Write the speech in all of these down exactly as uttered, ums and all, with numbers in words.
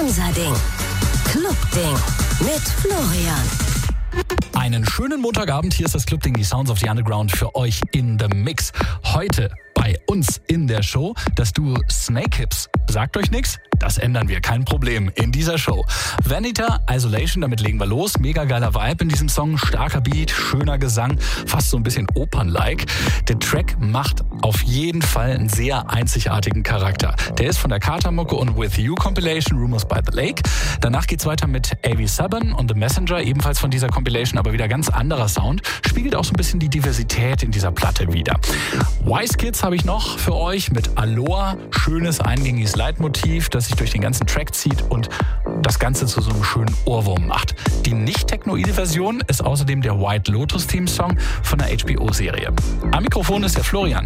Unser Ding. Clubding mit Florian. Einen schönen Montagabend, hier ist das Clubding, die Sounds of the Underground für euch in the Mix. Heute bei uns in der Show das Duo Snake Hips. Sagt euch nichts? Das ändern wir, kein Problem, in dieser Show. Vanita, Isolation, damit legen wir los. Mega geiler Vibe in diesem Song, starker Beat, schöner Gesang, fast so ein bisschen Opern-like. Der Track macht auf jeden Fall einen sehr einzigartigen Charakter. Der ist von der Carter-Mucke und With You Compilation, Rumors by the Lake. Danach geht's weiter mit A V Seven und The Messenger, ebenfalls von dieser Compilation, aber wieder ganz anderer Sound. Spiegelt auch so ein bisschen die Diversität in dieser Platte wider. Wise Kids habe ich noch für euch mit Aloha. Schönes, eingängiges Leitmotiv, das sich durch den ganzen Track zieht und das Ganze zu so einem schönen Ohrwurm macht. Die nicht-technoide Version ist außerdem der White Lotus Theme Song von der H B O-Serie. Am Mikrofon ist der Florian.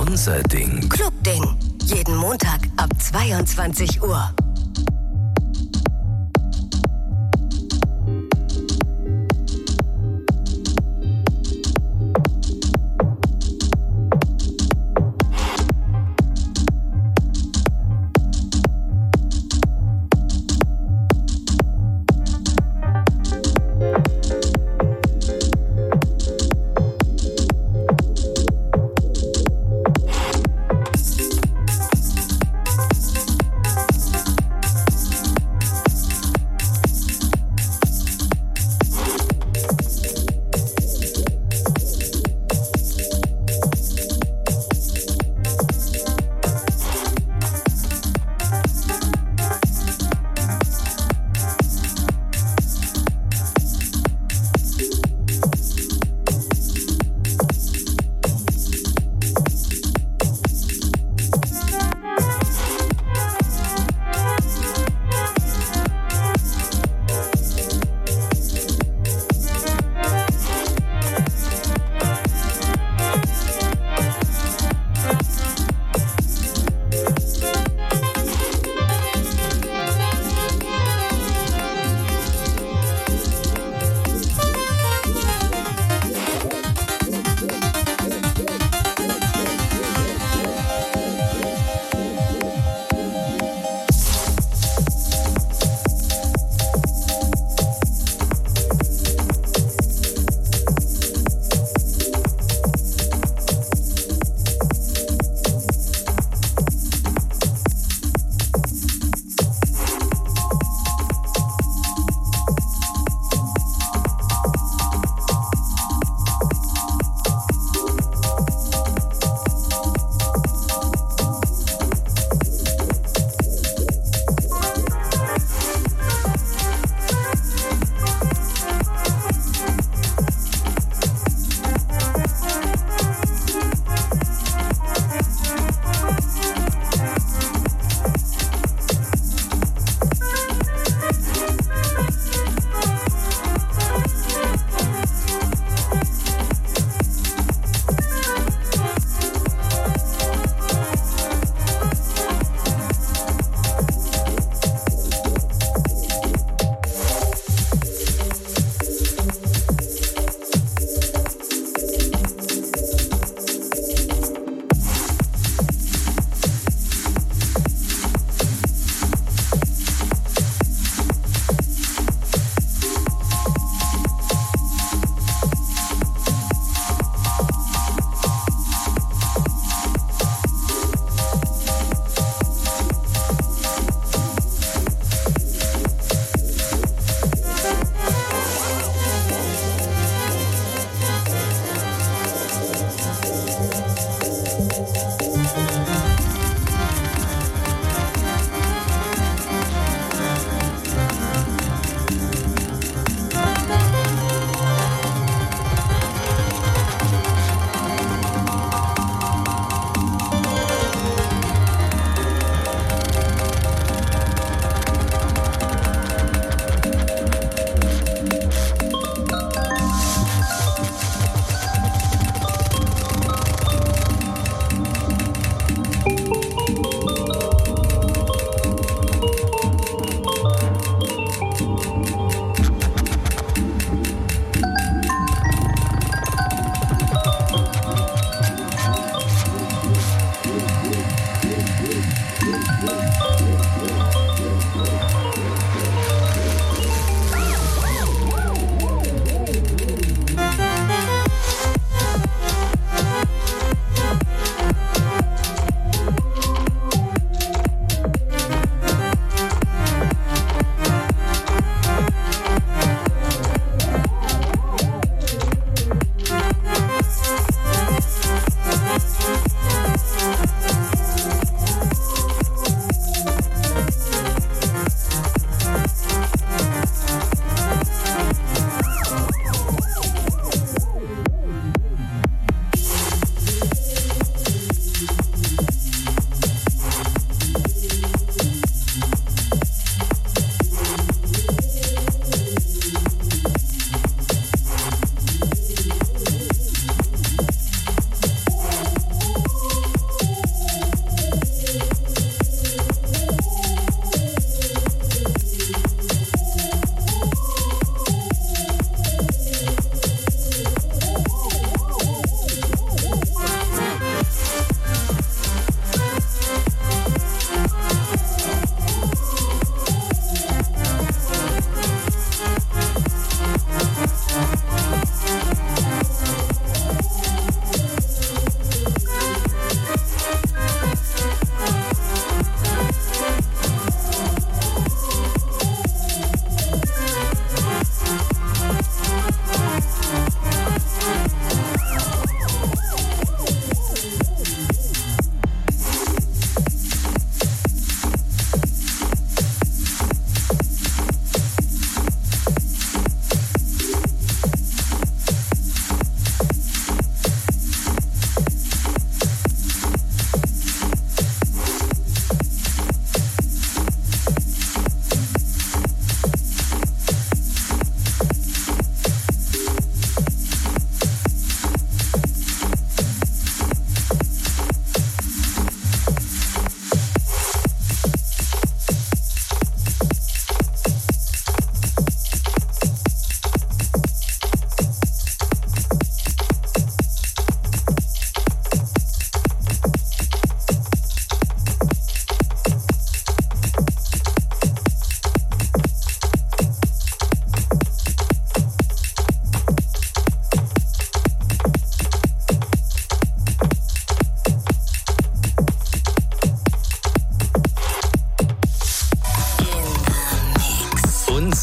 Unser Ding. Clubding. Jeden Montag ab zweiundzwanzig Uhr.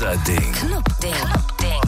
unser Ding. Clubding. Clubding.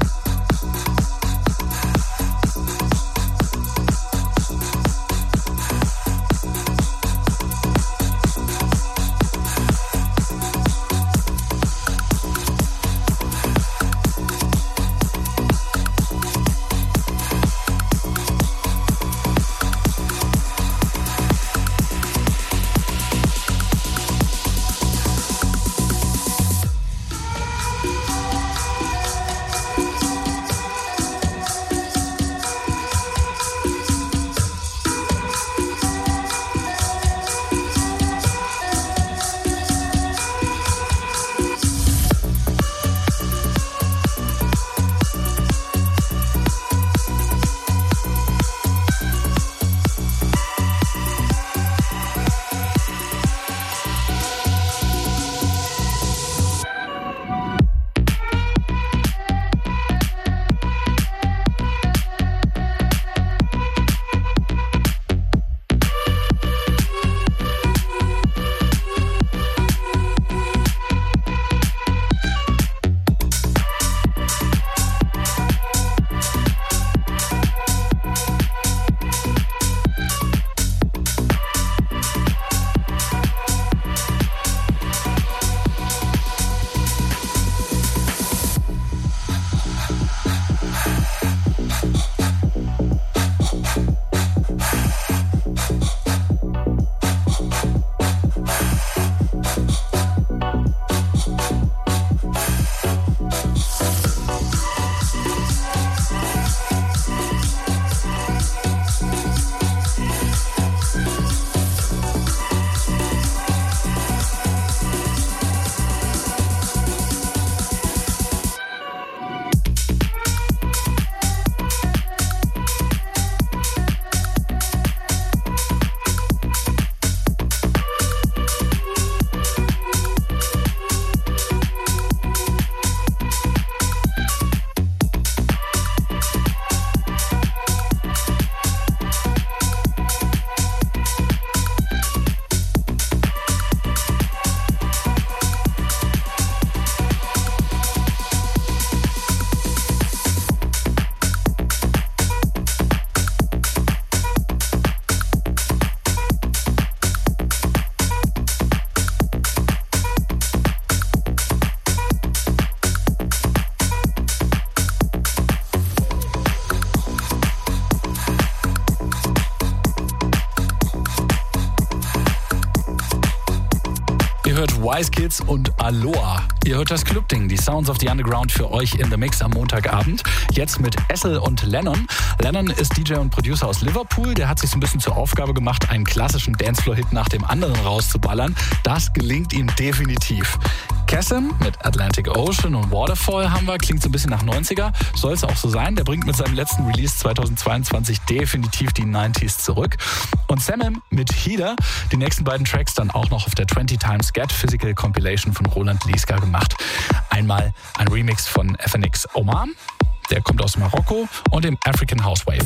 hört Wise Kids und Aloha. Ihr hört das Clubding, die Sounds of the Underground für euch in the Mix am Montagabend. Jetzt mit Essel und Lennon. Lennon ist D J und Producer aus Liverpool. Der hat sich so ein bisschen zur Aufgabe gemacht, einen klassischen Dancefloor-Hit nach dem anderen rauszuballern. Das gelingt ihm definitiv. Chasm mit Atlantic Ocean und Waterfall haben wir, klingt so ein bisschen nach neunziger, soll es auch so sein. Der bringt mit seinem letzten Release zweitausendzweiundzwanzig definitiv die neunziger zurück. Und Samim mit Healer, die nächsten beiden Tracks dann auch noch auf der zwanzig Times Get Physical Compilation von Roland Lieska gemacht. Einmal ein Remix von F N X Oman, der kommt aus Marokko, und dem African House Wave.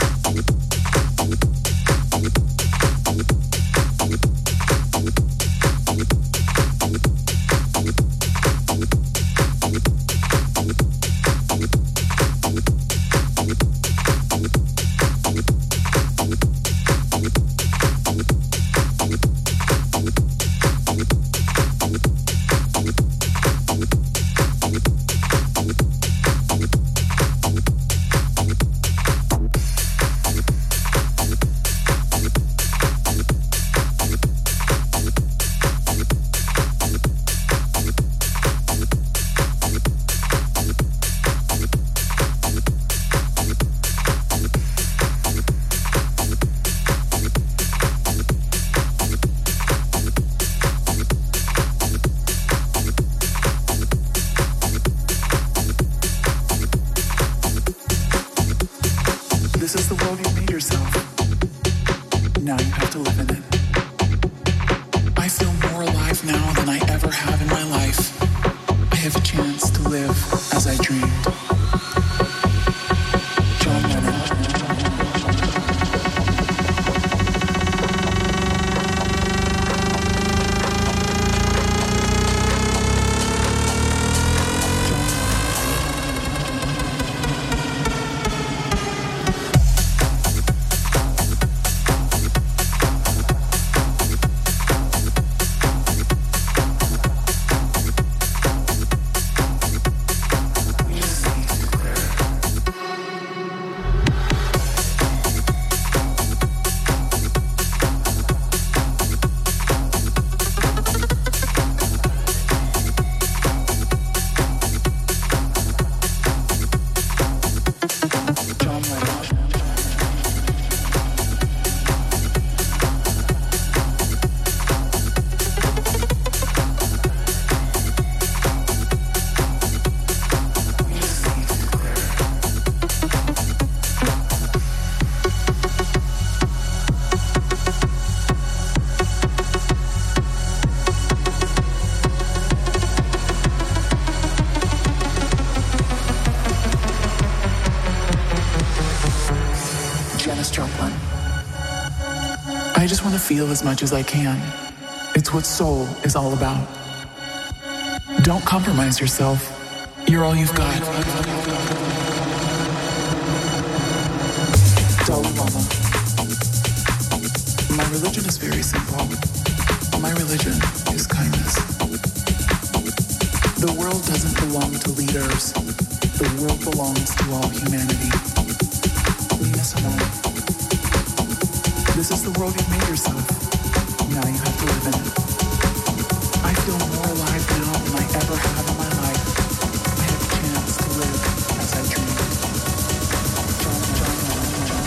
This is the world you made yourself. Now you have to live in it. I feel more alive now than I ever have in my life. I have a chance to live as I dreamed. John Lennon. Janis Joplin. I just want to feel as much as I can. It's what soul is all about. Don't compromise yourself. You're all you've got. Dalai Lama. My religion is very simple. My religion is kindness. The world doesn't belong to leaders. The world belongs to all humanity. Nina Simone. This is the world you've made yourself. Now you have to live in it. I feel more alive now than I ever have in my life. I have a chance to live as I dream. John, John, John, John, John,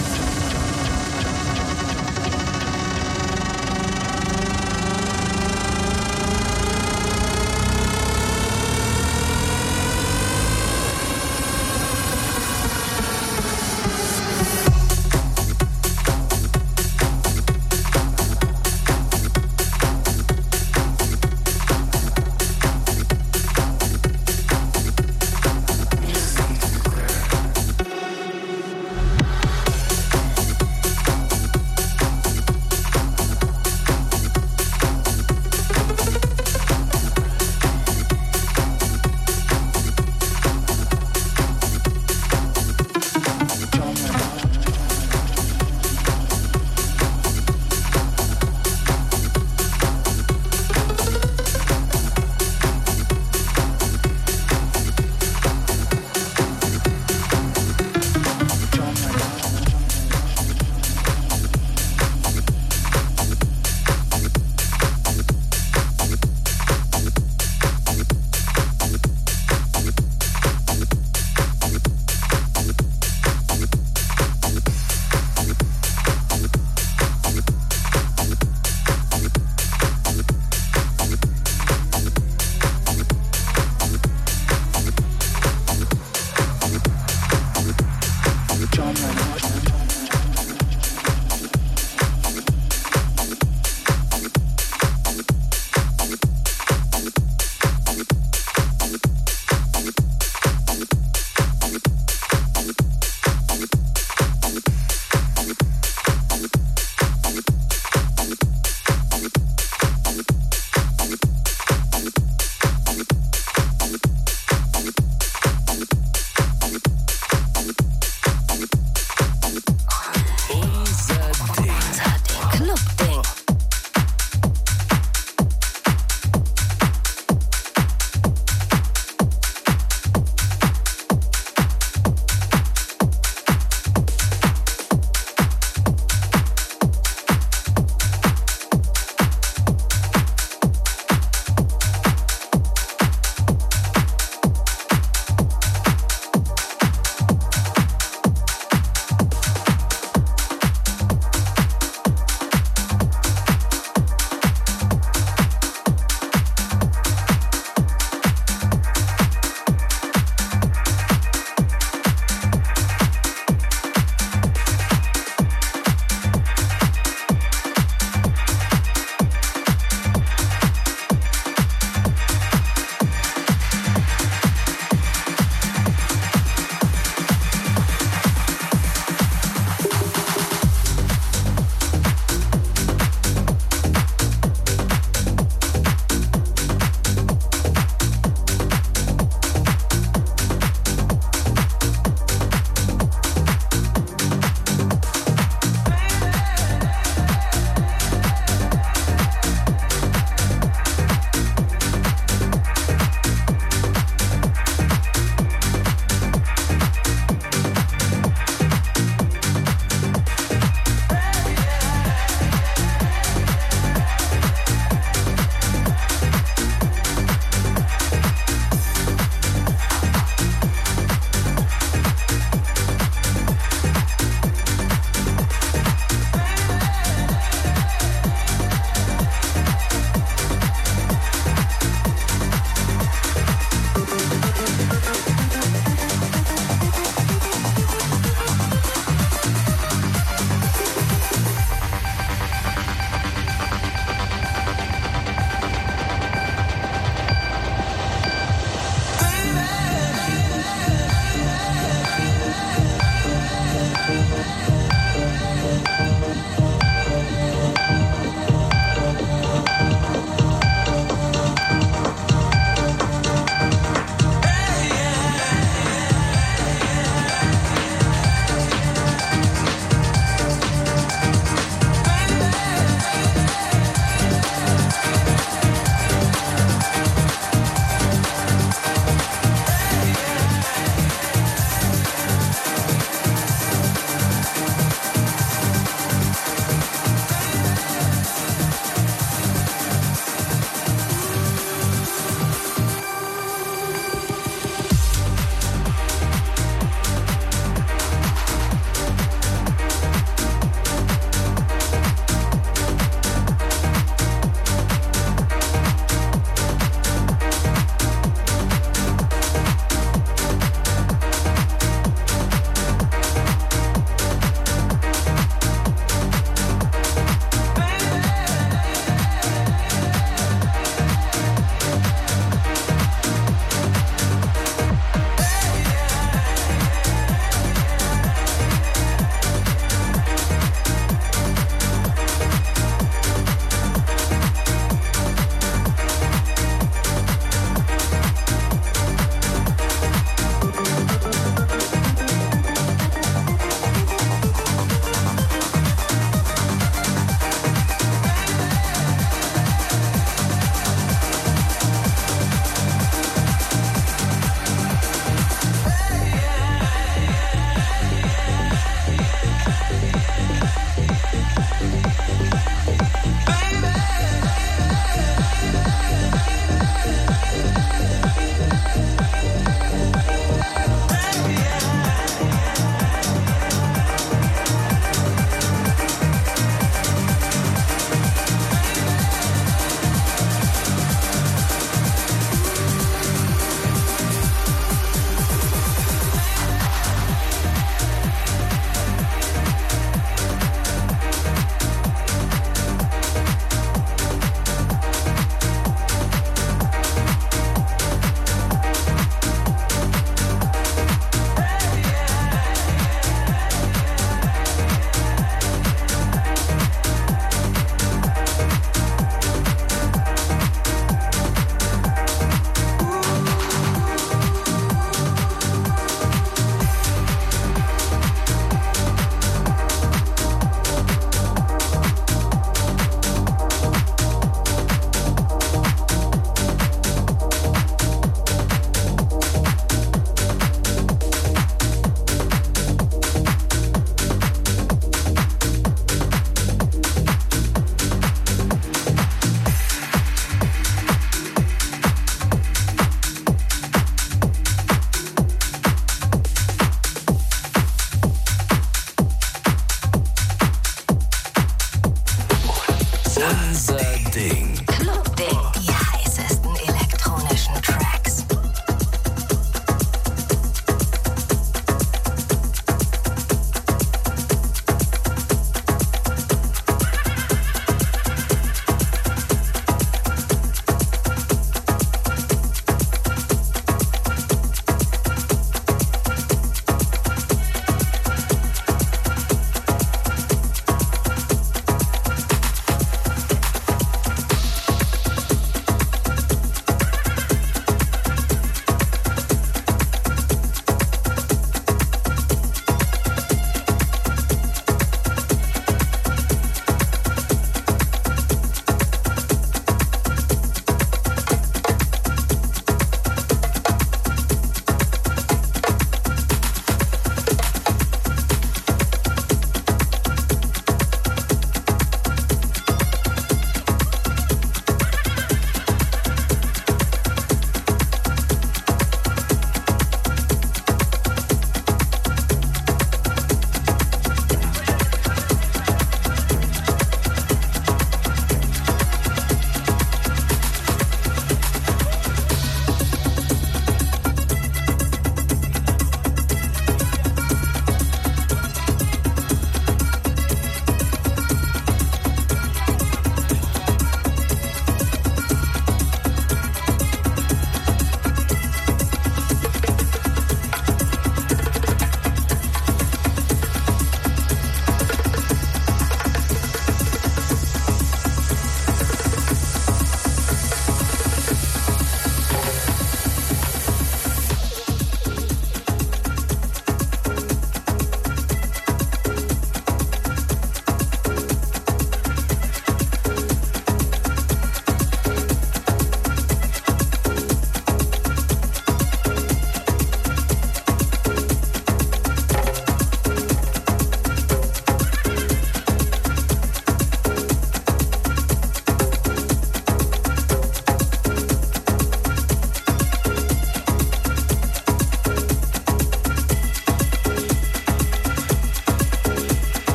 Ding. Club-Ding. Die heißesten elektronischen Tracks.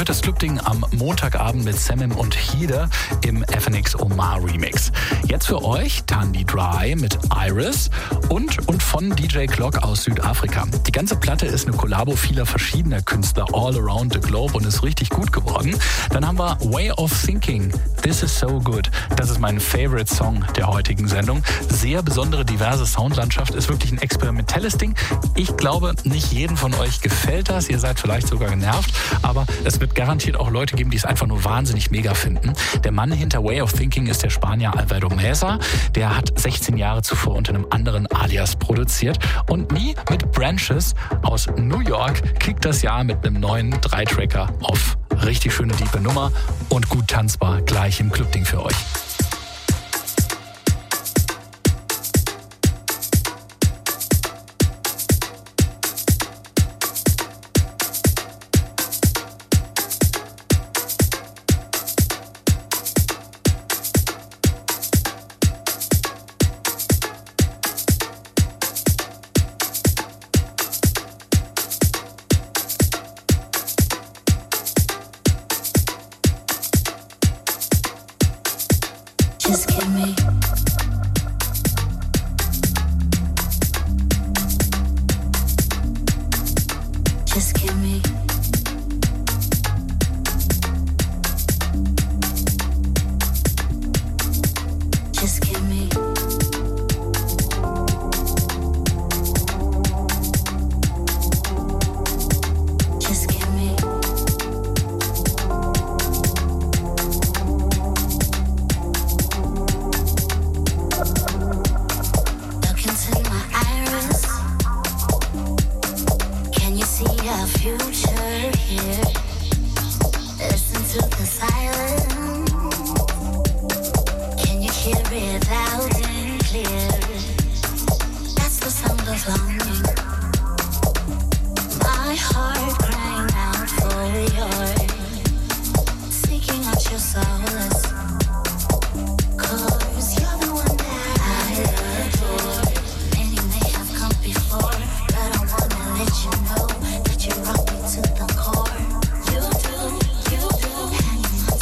hört das Clubding am Montagabend mit Samim und Hide im F N X Omar Remix. Jetzt für euch Tandy Dry mit Iris und, und von D J Clock aus Südafrika. Die ganze Platte ist eine Kollabo vieler verschiedener Künstler all around the globe und ist richtig gut geworden. Dann haben wir Way of Thinking, This is so good. Das ist mein Favorite Song der heutigen Sendung. Sehr besondere, diverse Soundlandschaft, ist wirklich ein experimentelles Ding. Ich glaube, nicht jedem von euch gefällt das. Ihr seid vielleicht sogar genervt, aber es wird garantiert auch Leute geben, die es einfach nur wahnsinnig mega finden. Der Mann hinter Way of Thinking ist der Spanier Alvaro Meza. Der hat sechzehn Jahre zuvor unter einem anderen Alias produziert und nie mit Branches aus New York kickt das Jahr mit einem neuen Dreitracker auf. Richtig schöne, tiefe Nummer und gut tanzbar gleich im Clubding für euch. Just give me Just give me Just give me Just give me Look into my iris. Can you see a future here? Listen to the silence. Can you hear it loud and clear? That's the sound of longing. My heart crying out for yours, seeking out your solace. 'Cause you're the one that I adore. Many may have come before, but I wanna let you know that you rock me to the core. You do, you do. Hanging on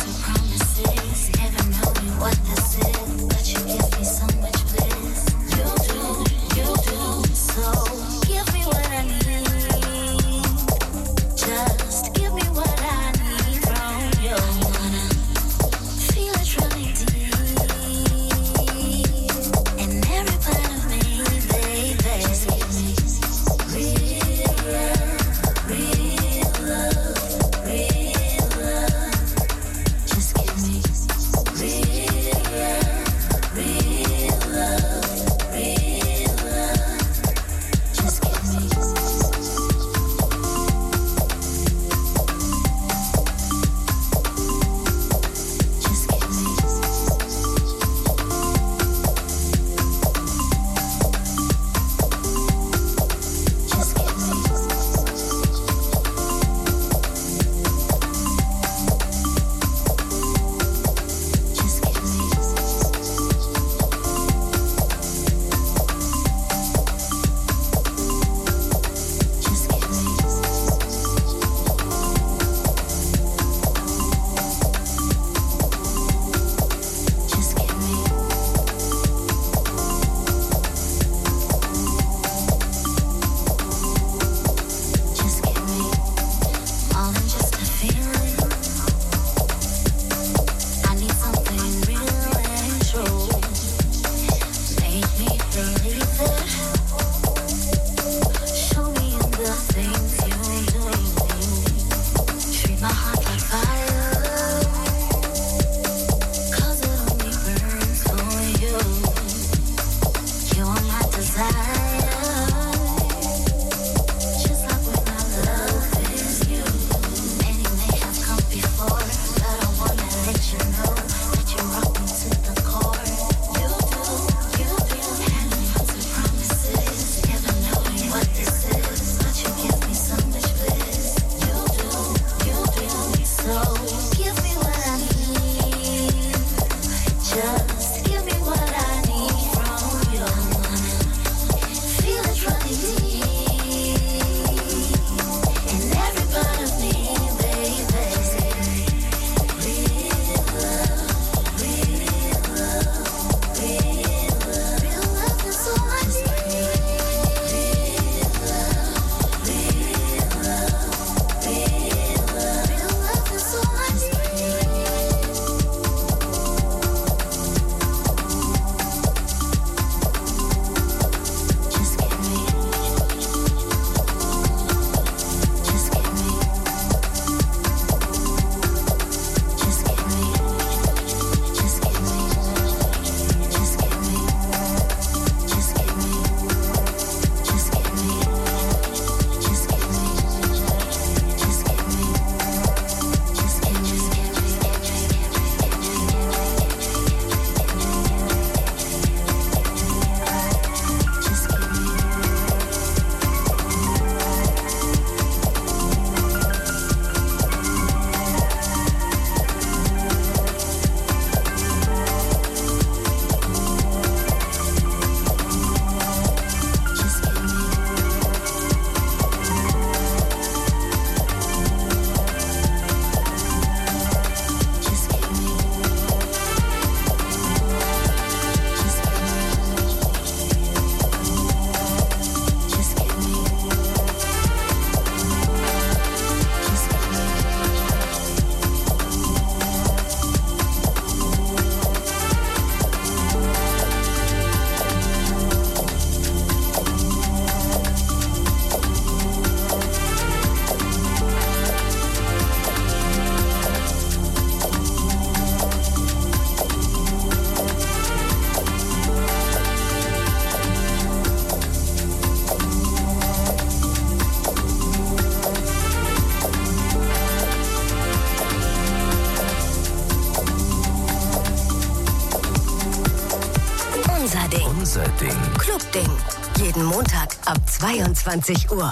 Ding. Jeden Montag ab zweiundzwanzig Uhr.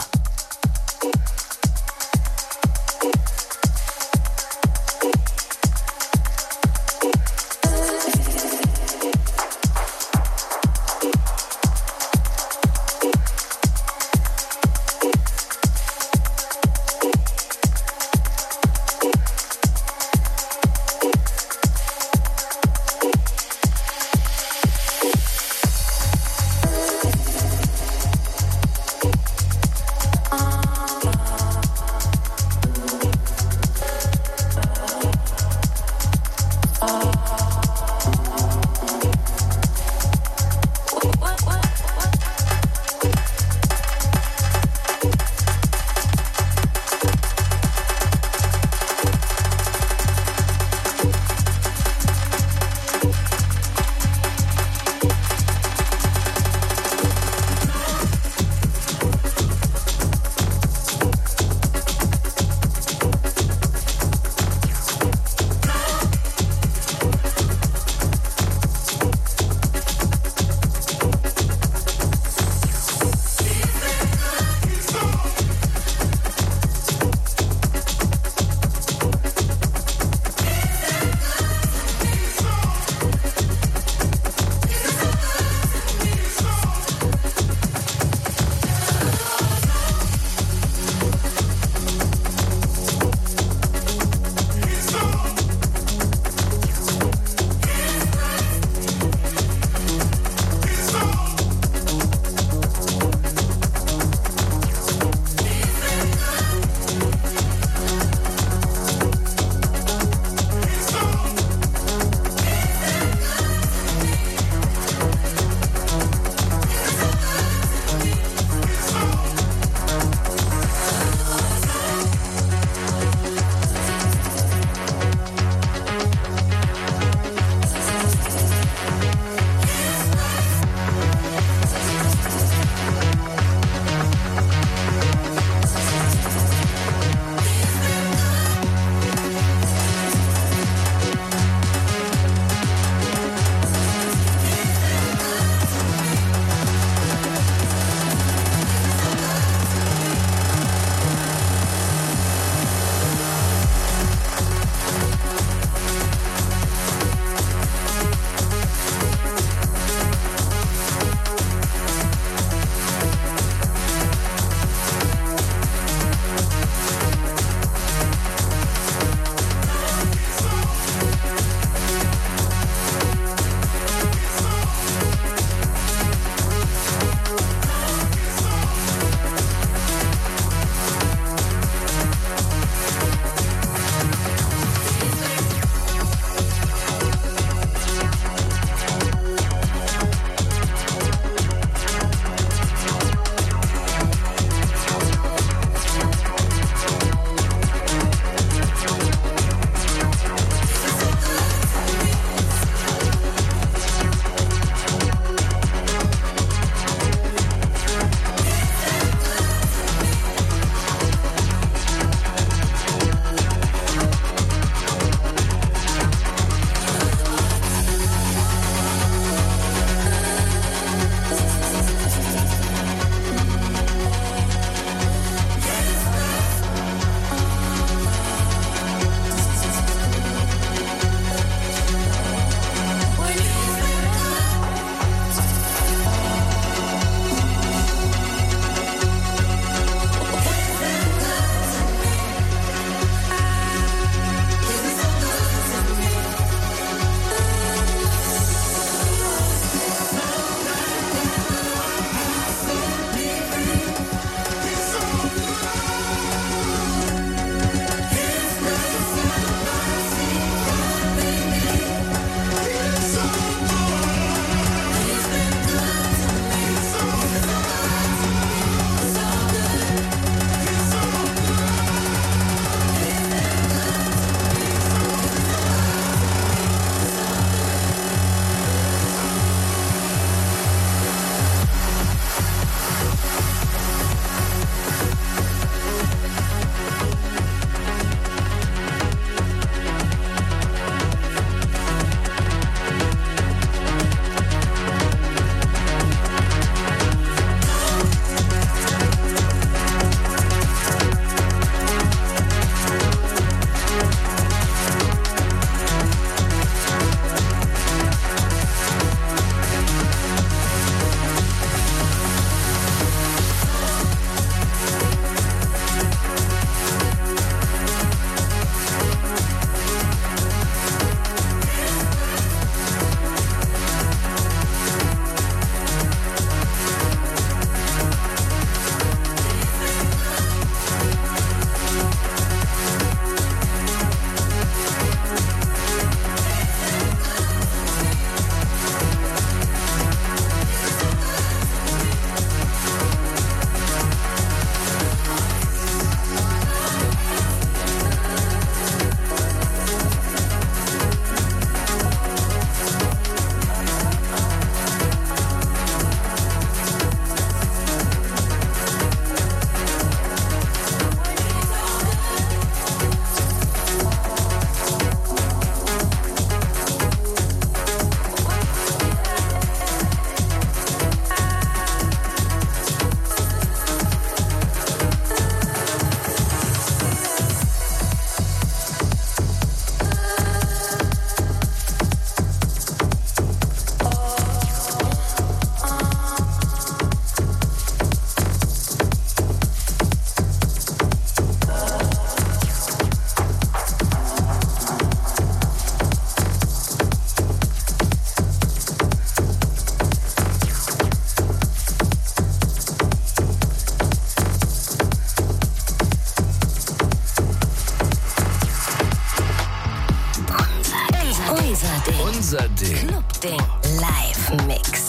Unser Ding. Unser Ding. Club-Ding. Live-Mix.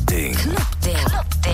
Ding. Clubding. Clubding.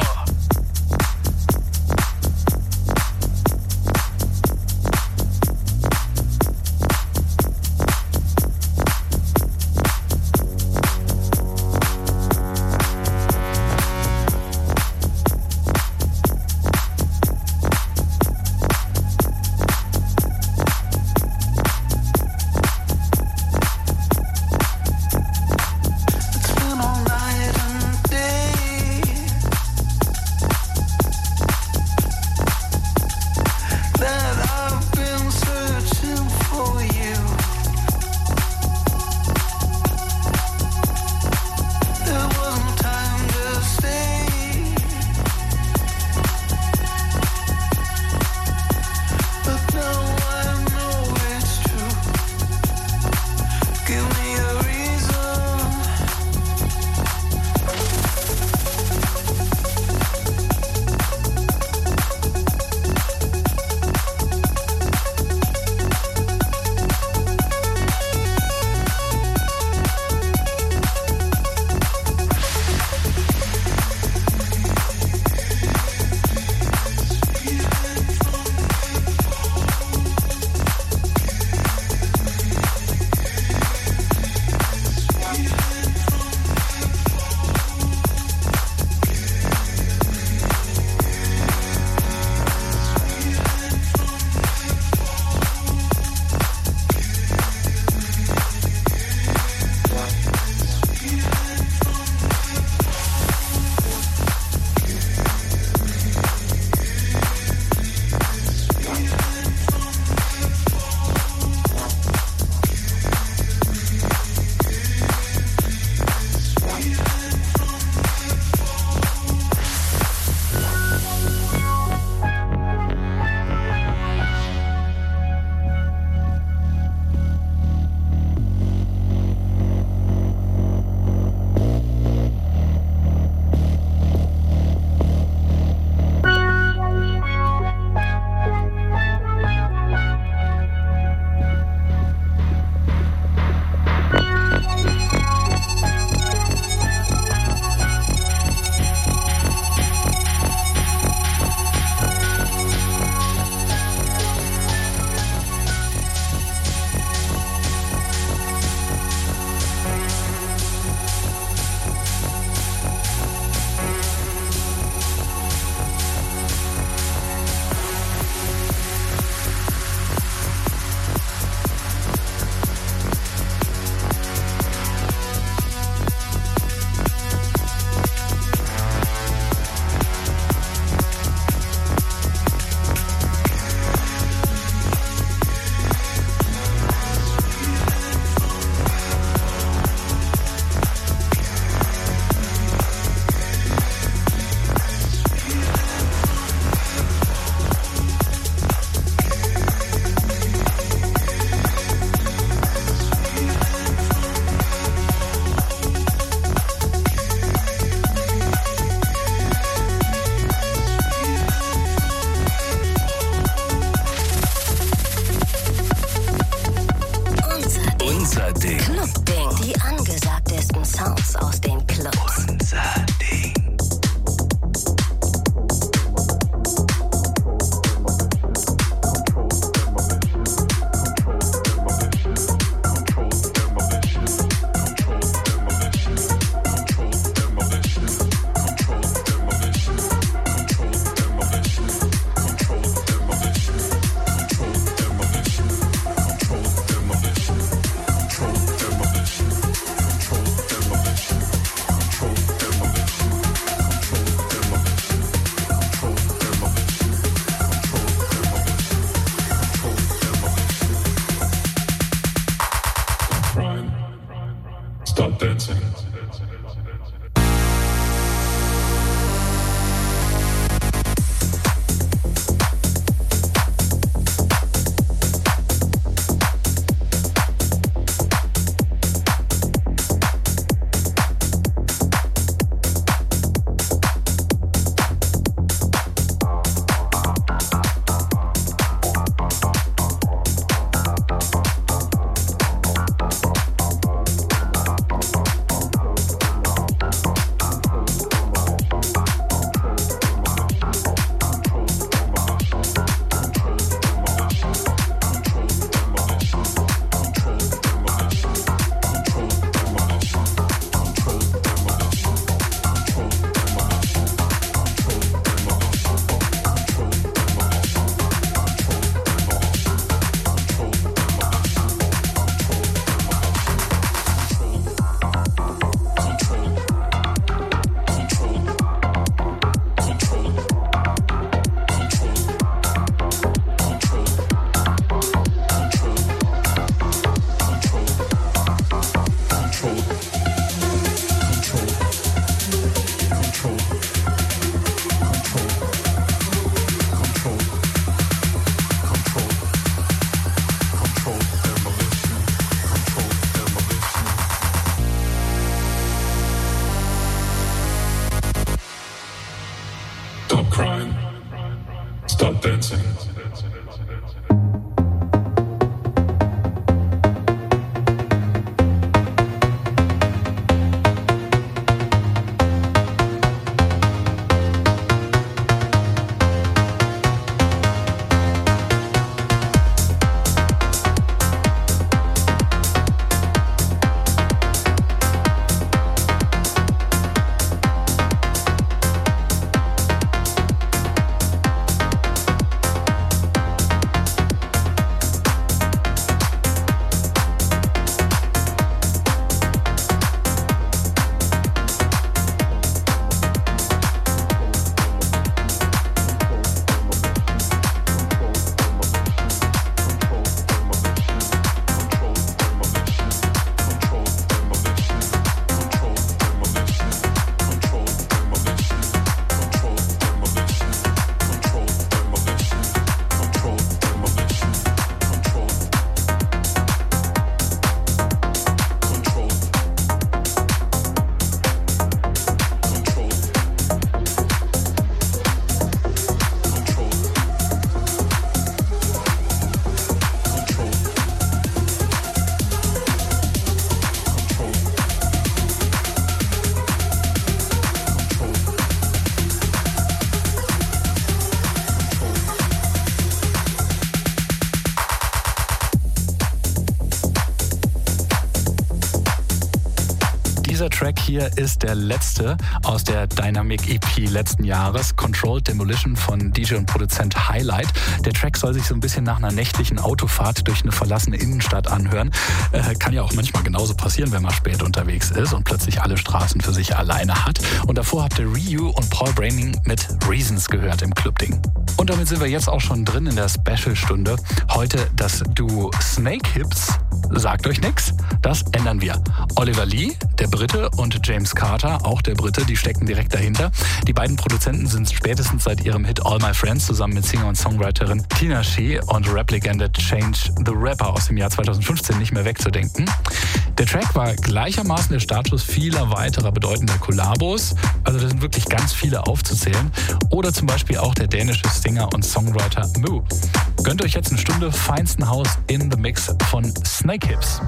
Dieser Track hier ist der letzte aus der Dynamic E P letzten Jahres, Controlled Demolition von D J und Produzent Highlight. Der Track soll sich so ein bisschen nach einer nächtlichen Autofahrt durch eine verlassene Innenstadt anhören. Äh, kann ja auch manchmal genauso passieren, wenn man spät unterwegs ist und plötzlich alle Straßen für sich alleine hat. Und davor habt ihr Ryu und Paul Braining mit Reasons gehört im Clubding. Und damit sind wir jetzt auch schon drin in der Special-Stunde. Heute das Duo Snake Hips. Sagt euch nix? Das ändern wir. Oliver Lee, der Brite, und James Carter, auch der Brite, die stecken direkt dahinter. Die beiden Produzenten sind spätestens seit ihrem Hit All My Friends zusammen mit Singer und Songwriterin Tina Shea und Rap-Legende Change the Rapper aus dem Jahr zweitausendfünfzehn nicht mehr wegzudenken. Der Track war gleichermaßen der Startschuss vieler weiterer bedeutender Kollabos. Also da sind wirklich ganz viele aufzuzählen. Oder zum Beispiel auch der dänische Singer und Songwriter Moo. Gönnt euch jetzt eine Stunde feinsten House in the Mix von Snake Hips.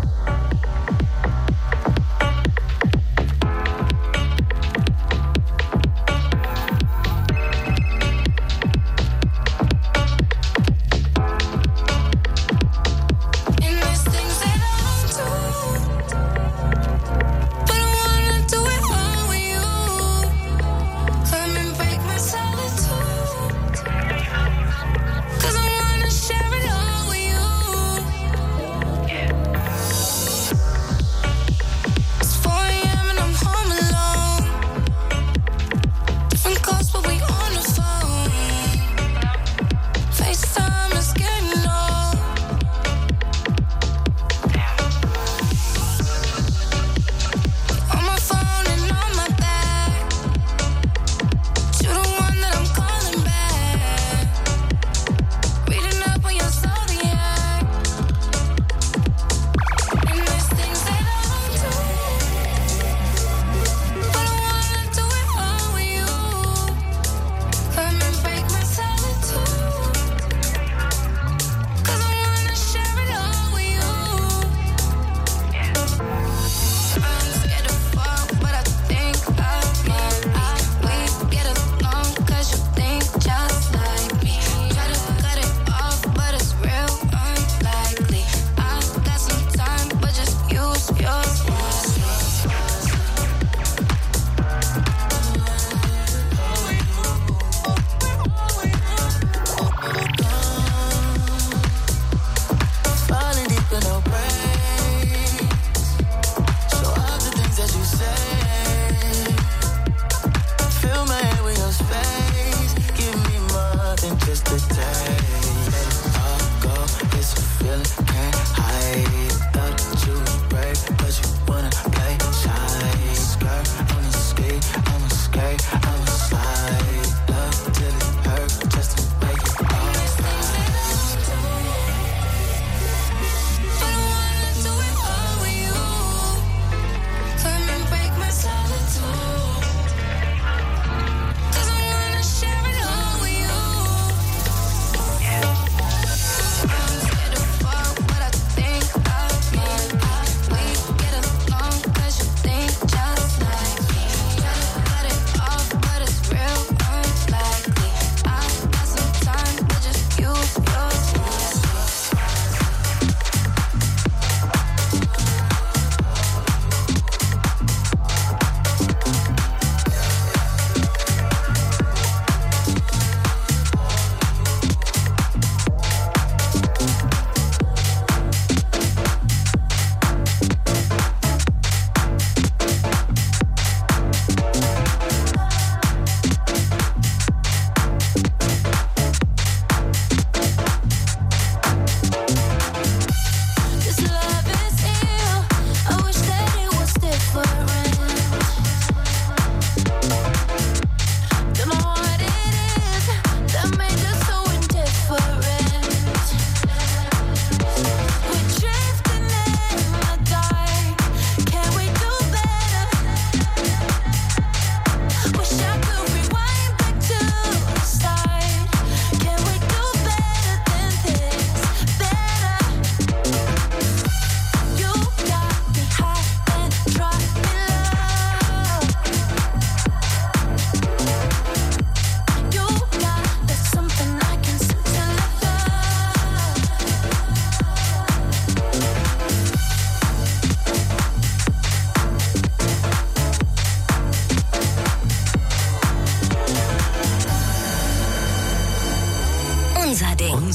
Share it all with you.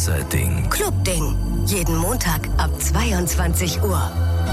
Clubbing. Clubding. Jeden Montag ab zweiundzwanzig Uhr.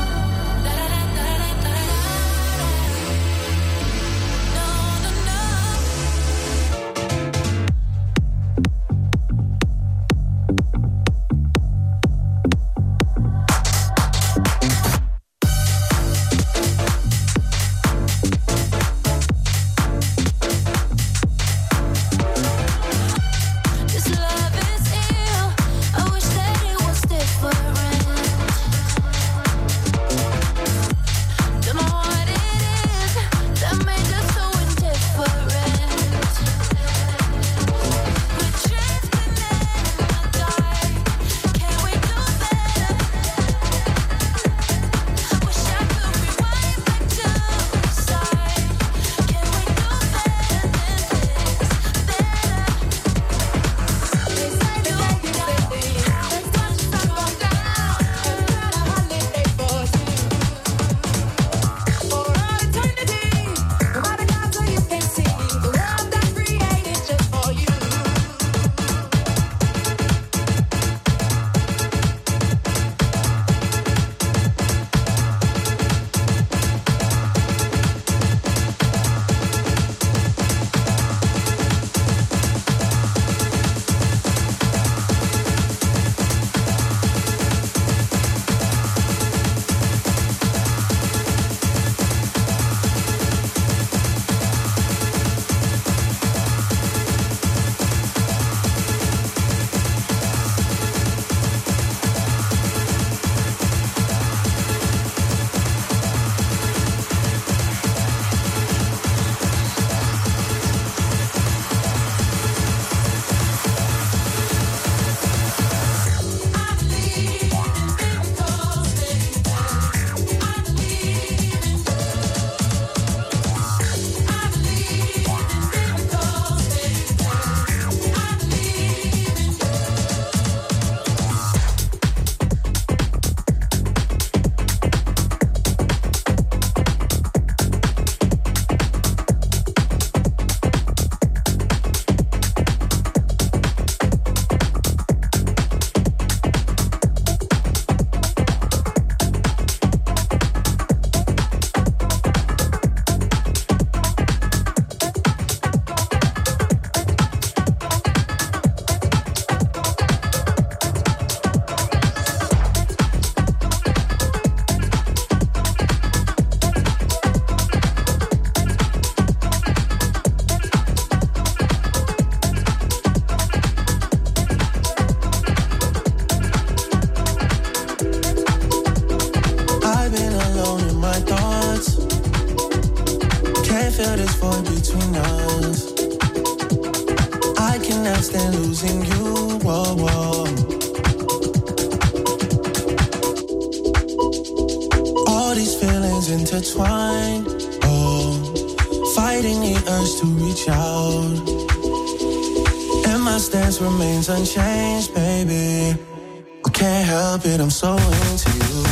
Unchanged, baby. I can't help it, I'm so into you.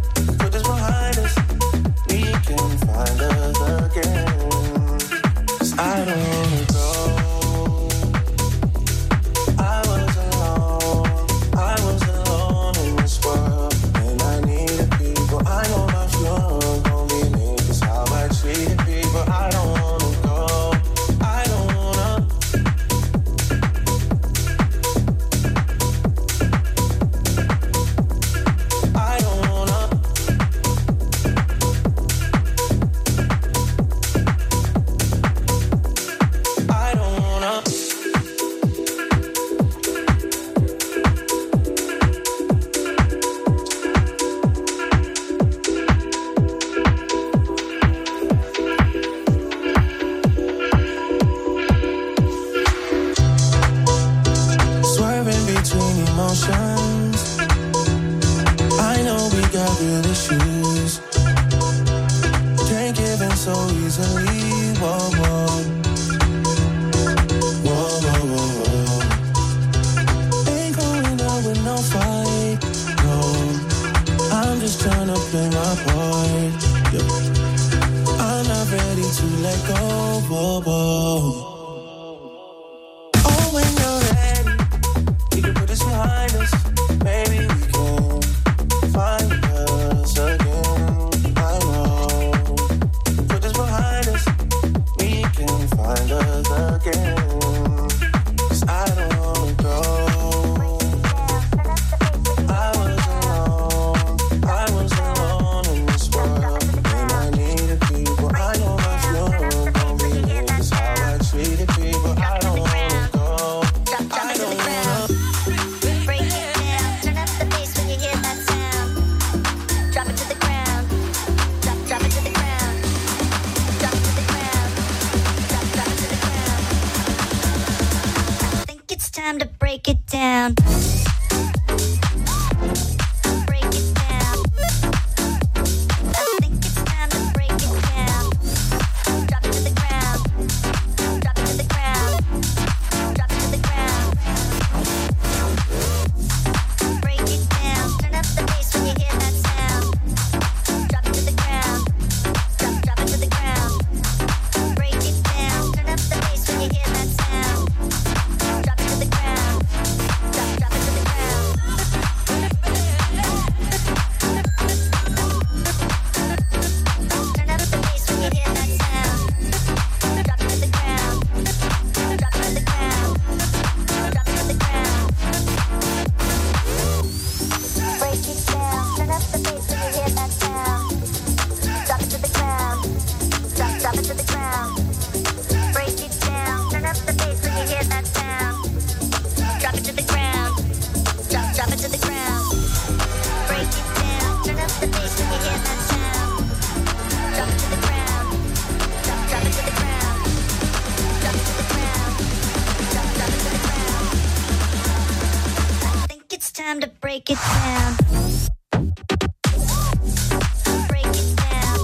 Find us again. it's time to break it down. Break it down. I think it's time to break it down. Drop it to the ground. Drop it to the ground. Drop it to the ground. Break it down. Turn up the bass when you hear that sound. Drop it to the ground. Drop, drop it to the ground. Break it down. Turn up the bass when you hear that sound. Drop it to the ground. Drop, drop it to the ground. Turn up the bass when you hear that sound. Drop it to the ground. Drop it to the ground. Drop it to the ground. Break it down. Turn up the bass when you hear that sound. Drop it to the ground. Drop, drop it to the ground. Break it down. Turn up the bass when you hear that sound. Drop it to the ground. Drop, drop it to the ground. Break it down. Turn up the bass when you hear that sound. Drop it to the ground. Drop, drop it to the ground. Drop it to the ground. Drop, drop it to the ground. I think it's time to break it down. Break it down.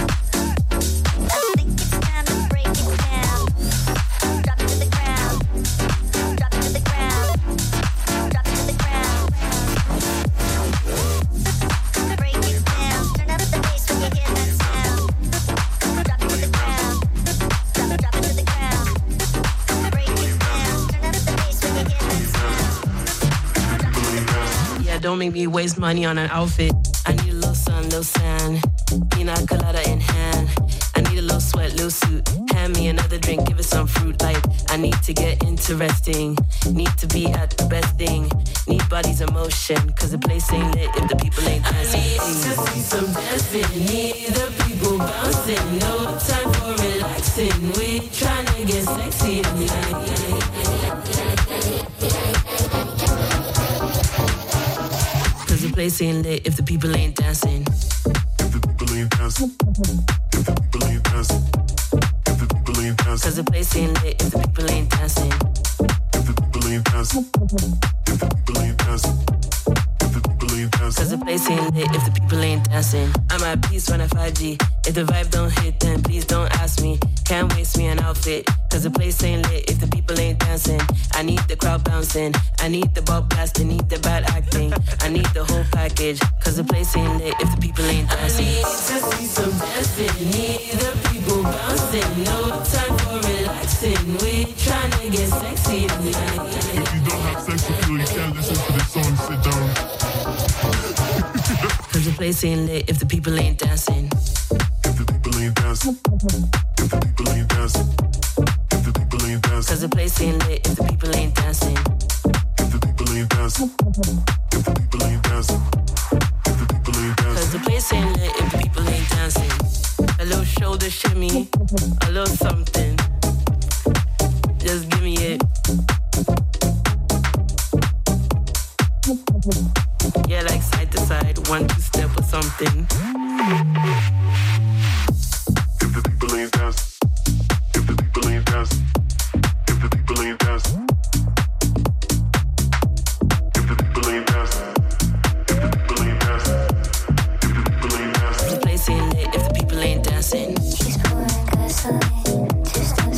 I think it's time to break it down. Drop it to the ground. Drop it to the ground. Drop it to the ground. Break it down. Turn up the bass when you hear that sound. Drop it to the ground. Drop it, drop it to the ground. Break it down. Turn up the bass when you hear that sound. Yeah, don't make me waste money on an outfit. I need a little sun, little sand. Pina colada in hand. I need a little sweat, little suit. Hand me another drink, give it some fruit. Like, I need to get interesting. Need to be at the best thing. Need bodies in motion. Cause the place ain't lit if the people ain't dancing. I need to see some dancing. Need the people bouncing. No time for relaxing. We tryna get sexy tonight. Cause the place ain't lit if the people ain't dancing. If the people ain't dancing. If the people ain't dancing. If the people ain't dancing. Cause the place ain't lit if the people ain't dancing. If the people ain't dancing. If the people ain't dancing. If the people ain't dancing. Cause the place ain't lit if the people ain't dancing. I'm at peace when I five G. If the vibe don't hit, then please don't ask me. Can't waste me an outfit. Cause the place ain't lit if the people ain't dancing. I need the crowd bouncing. I need the ball blasting. Need the bad acting. I need the whole package. Cause the place ain't lit if the people ain't dancing. I need to see some dancing. Need the people bouncing. No time for relaxing. We tryna get sexy tonight. If you don't have sex with you, you can't listen to this song. Sit down. Cause the place ain't lit if the people ain't dancing. If the people ain't dancing. If the people ain't dancing. If the people ain't dancing. Cause the place ain't lit if the people ain't dancing. If the people ain't dancing. If the people ain't dancing. If the people ain't dancing. Cause the place ain't lit if the people ain't dancing. A little shoulder shimmy, a little something. Just give me it. Yeah, like side to side, one two step or something. If the people ain't dancing. If the people ain't dancing. If the people ain't dancing. If the people ain't dancing. If the people ain't dancing. If the people ain't dancing. The place ain't lit if the people ain't dancing. She's pouring gasoline, just a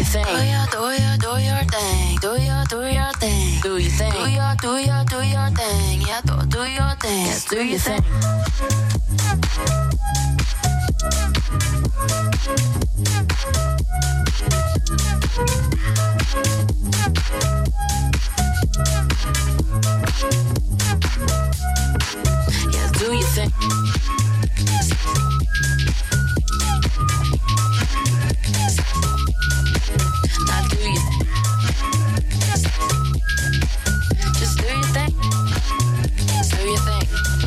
your thing. Do your, do your, do your thing. Do your, do your thing. Do your thing. Do your, do your, do your thing. Yeah, do, do your thing. Yes, do your thing. Yeah, do your thing. Now do your thing. Just do your thing. Do your thing.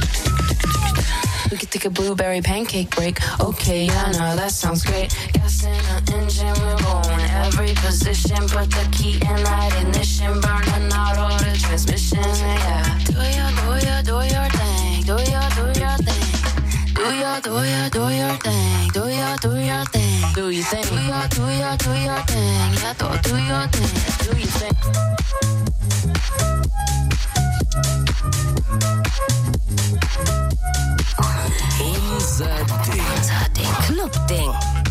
We could take a blueberry pancake break. Okay, yeah, no, that sounds great. Gas in the engine, we're going every position. Put the key in that ignition, burning out all the transmission. Yeah, do your, do your, do your thing. Do your, do your thing. Do your, do your, do your thing. Do your, do your thing. Do your thing. Do your, do your, do your thing. Yeah, do, do your thing. Do your thing. Unser Ding. Unser Ding. Club-Ding.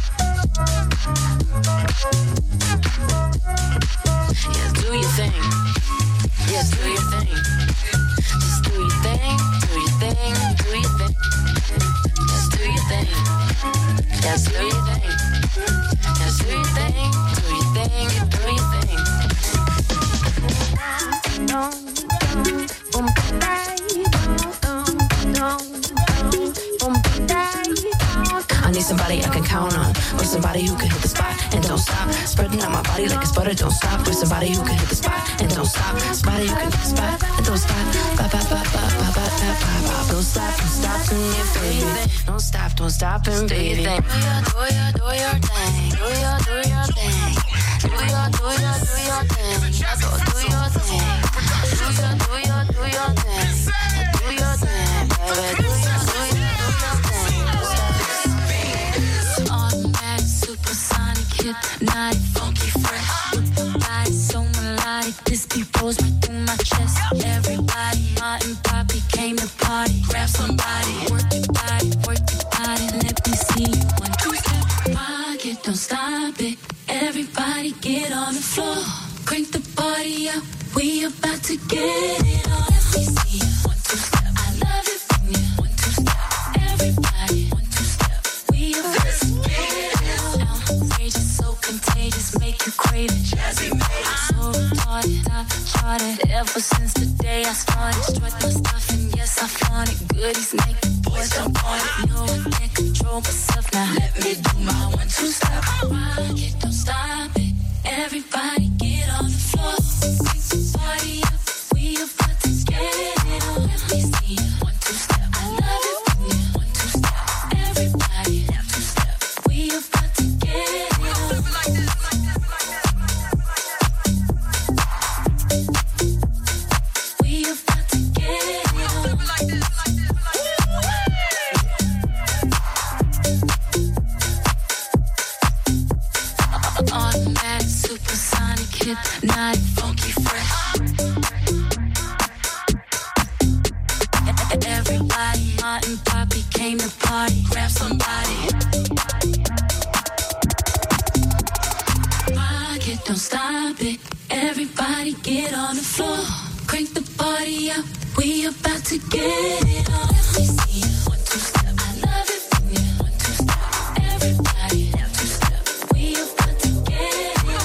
Yeah, do your thing. Yes, do your thing. Just do your thing. Do your thing. Do your thing. Yes, do your thing. Yes, do your thing. Yes, do your thing. Do your thing. Do your thing. I need somebody I can count on, or somebody who can hit the spot and don't stop. Spreading out my body like it's butter, don't stop. Or somebody who can hit the spot and don't stop. Somebody who can hit the spot and don't stop. Ba ba ba ba ba ba ba ba. Don't stop, don't stop, and you baby. Don't stop, don't stop, and baby. Do your, do your, do your thing. Do your, do your thing. Do your, do your, do your thing. Yeah, do, do your thing. Do your, do your, do your thing. Do your thing, baby. Do your, do your, do your thing. Automatic, supersonic, hypnotic, funky, fresh. With the body so melodic, this beat rolls right through my chest. Everybody, Martin, Poppy came to party. Grab somebody, work your body, work your body. Let me see you. One, two, step, rock it, don't stop it. Everybody get on the floor, crank the party up. We about to get it on. Let me see you. One, two, step. I love it when you. One, two, step. Everybody. One, two, step. We about to get it on. Outrageous, so contagious, make you crave it. Jazzy made it. So retarded, I charted. Ever since the day I started, strut my stuff and yes I flaunt it. Goodies make the boys jump on it. No one can control myself now. Let me do my one, two, step. Rock it, don't stop it. Everybody get on the floor. Party up, we about to get it on. Let me see you. One, two, step. I love it when you. One, two, step. Everybody, one, two, step. We about to get it on. We about to get it on. Automatic, supersonic, hypnotic, funky, fresh. Everybody, Martin, Poppy came to party. Grab somebody. Rock it, don't stop it. Everybody get on the floor. Crank the party up. We about to get it on. Let me see you. One, two, step. I love it when you. One, two, step. Everybody, one, two, step. We about to get it on.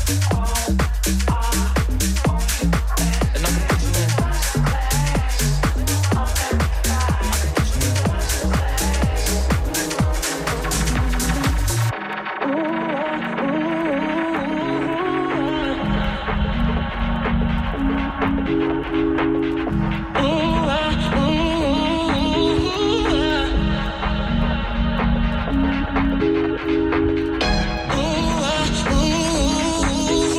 Ooh,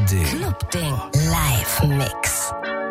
Clubding. Clubding Live-Mix.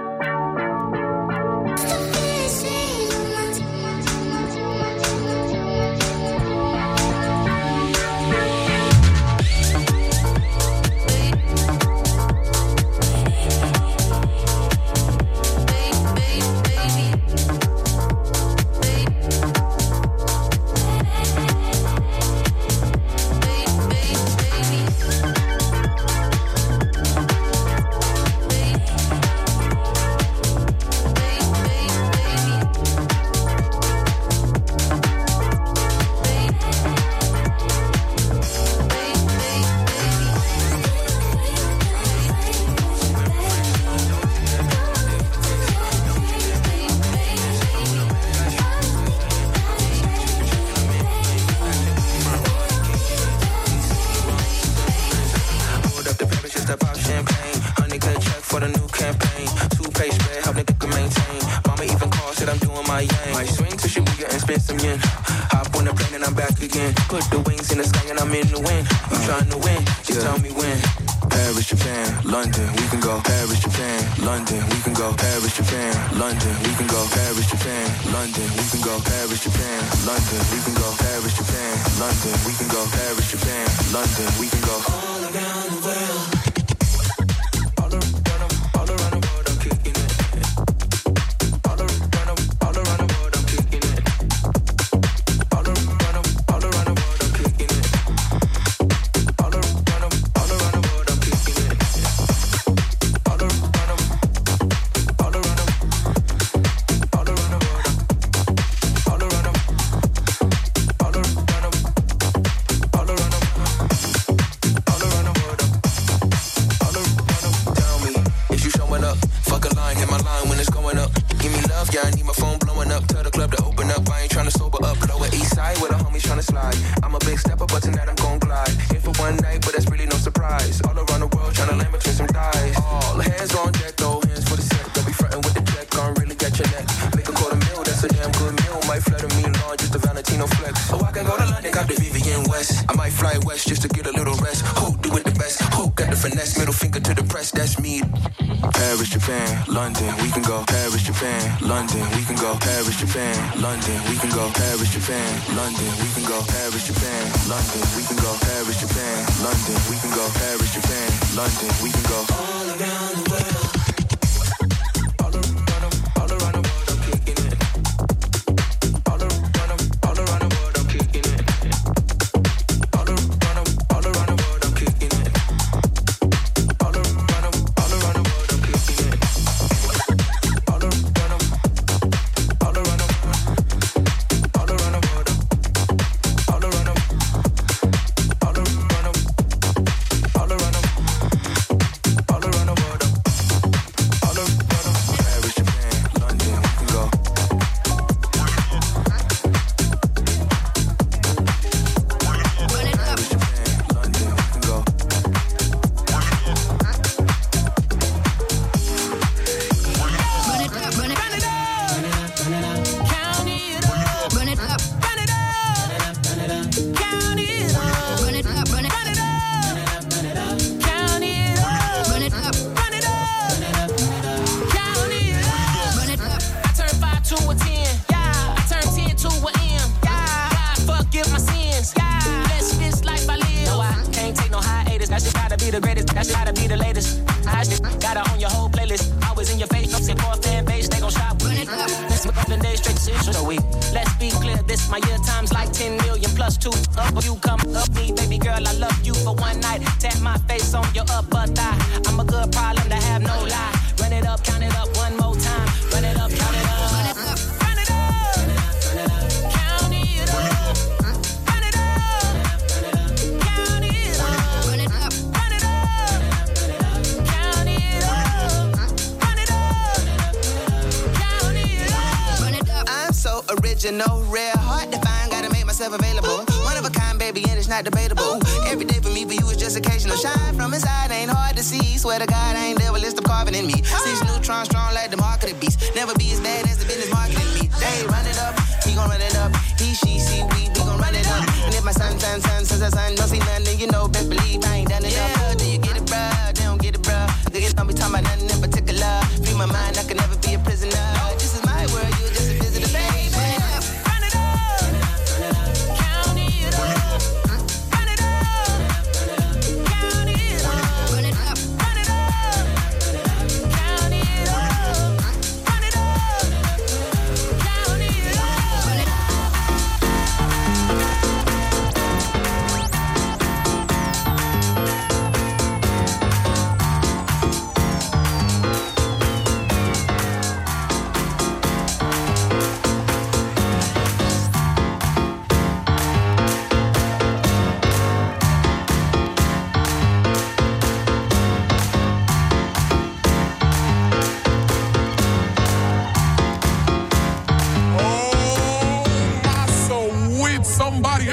Rare, hard to find, gotta make myself available. One of a kind, baby, and it's not debatable. Every day for me, for you, is just occasional. Shine from inside, ain't hard to see. Swear to God, I ain't never list of carving in me. Six neutrons strong like the market of beast. Never be as bad as the business marketing me. They run it up, he gon' run it up. He, she, see, we, we gon' run it up. And if my son, son, son, son, son, son don't see nothing, then you know, best believe I ain't done it up. Yeah, do you get it, bruh? They don't get it, bruh.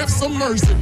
have some mercy.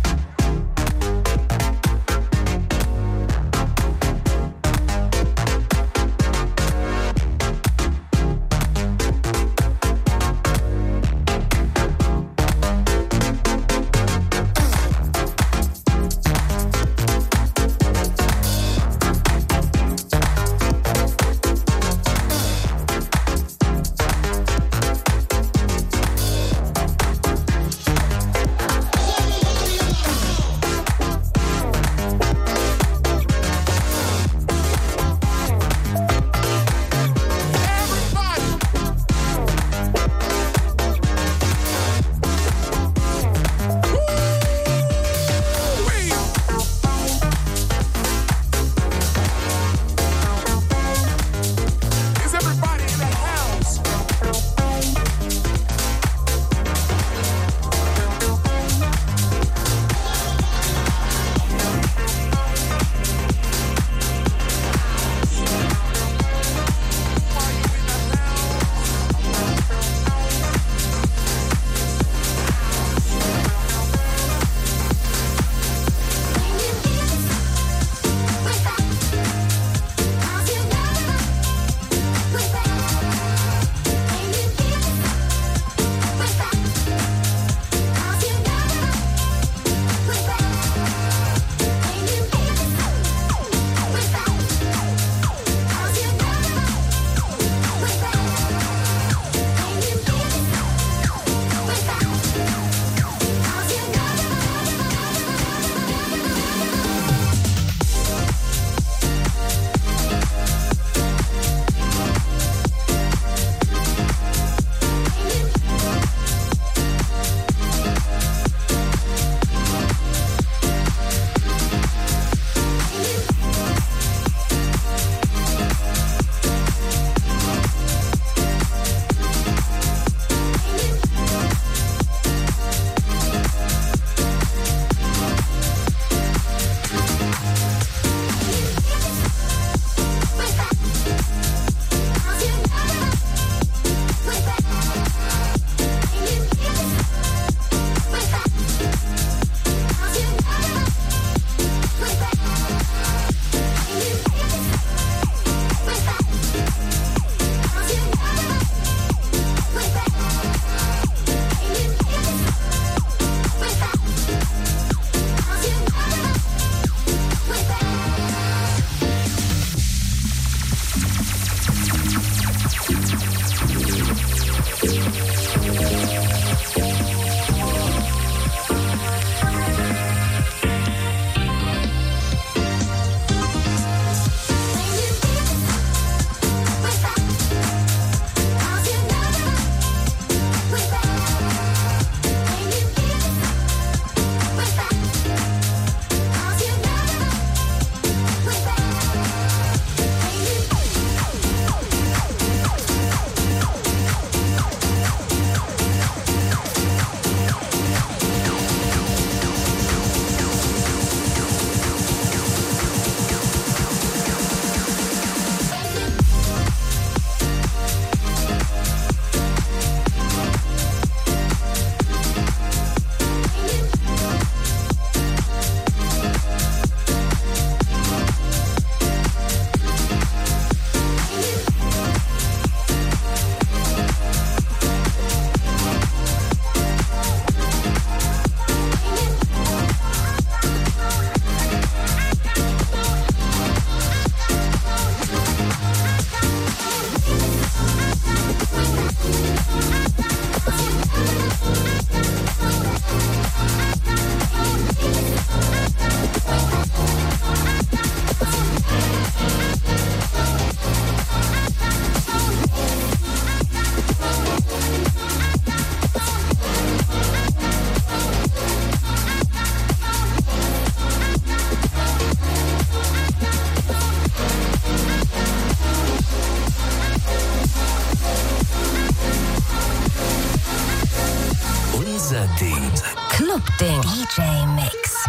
Club-Ding. D J Mix.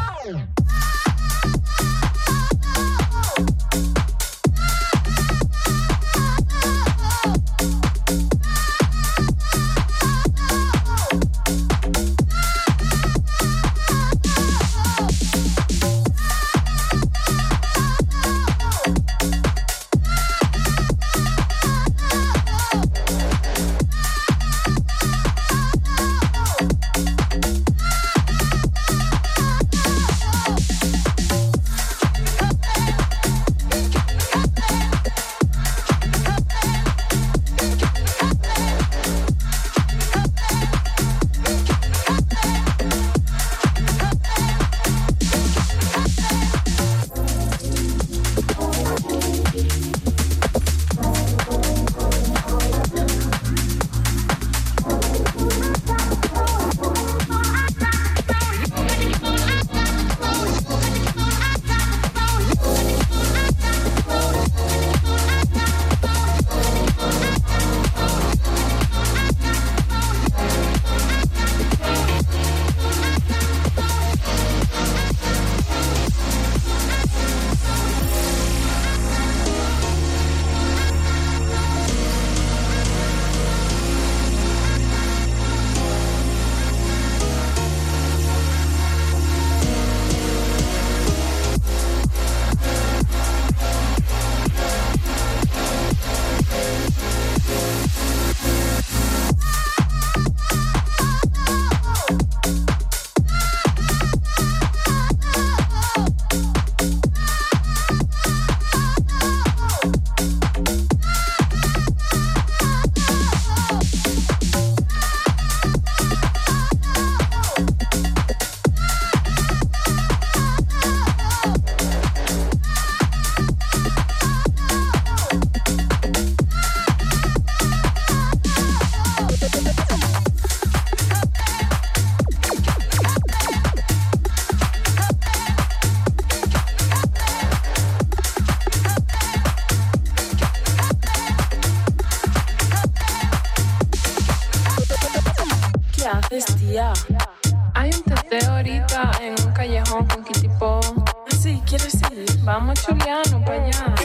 Bestia. Hay un teteo ahorita en un callejón con Kitipo. Así, ¿quieres ir? Vamos chuleando para allá.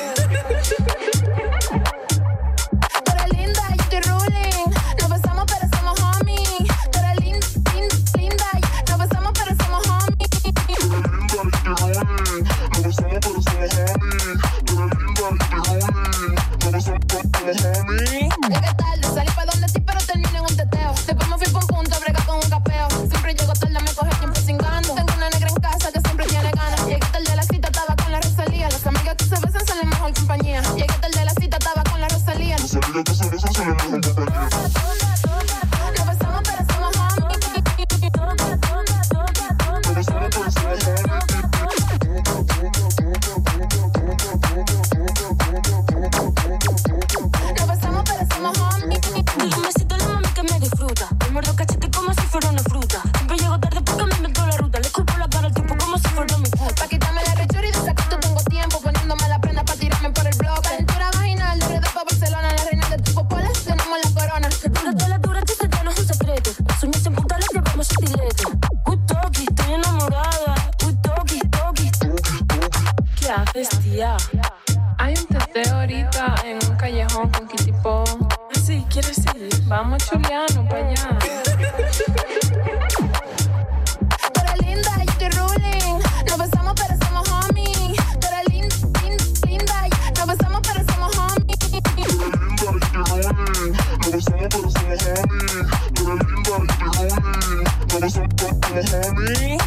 Tú eres linda, yo estoy ruling. Nos besamos pero somos homies. Tú eres linda, linda, nos besamos pero somos homies. Tú eres linda, yo estoy ruling. Nos besamos pero somos homies. Tú eres linda, yo estoy ruling. Nos besamos pero somos homies. Llegué tarde, salí pa' donde ti pero terminé en un teteo. Después me fui pa' un punto a bregar con un capeo. Siempre llego tarde, me coge tiempo sin ganas. Tengo una negra en casa que siempre tiene ganas. Llegué tarde a la cita, estaba con la Rosalía. Las amigas que se besan son la mejor compañía. Llegué tarde a la cita, estaba con la Rosalía. Las amigas que se besan son la mejor compañía. Nos besamos pero somos homies. Nos besamos pero somos homies. Nos besamos pero somos homies. Dile un besito a la mami que me disfruta. Me muerdo cachete como si fuera una fruta. Siempre llego tarde porque me invento la ruta. Le escupo la cara al tipo como si fuera mi puta. Pa' quitarme la rechura y de sacar tengo tiempo. Poniéndome la prenda pa' tirarme por el blog. Calentura vaginal, de Red pa' Barcelona. La reina de tu popola, tenemos la corona. Que dura toda la dura, este ya no es un secreto. Las uñas en punta las llevamos estilete. Uy, toki, estoy enamorada. Uy, toki, toki. ¿Qué haces, tía? Hay un teteo ahorita en un callejón con Kitipo. Así, ¿quieres ir? Vamos chuleando para allá. Tú eres linda, yo estoy ruling. Nos besamos pero somos homies. Tú eres linda, linda, nos besamos pero somos homies. Tú eres linda, yo estoy ruling. Nos besamos pero somos homies. Tú eres linda, yo estoy ruling. Nos besamos pero somos homies.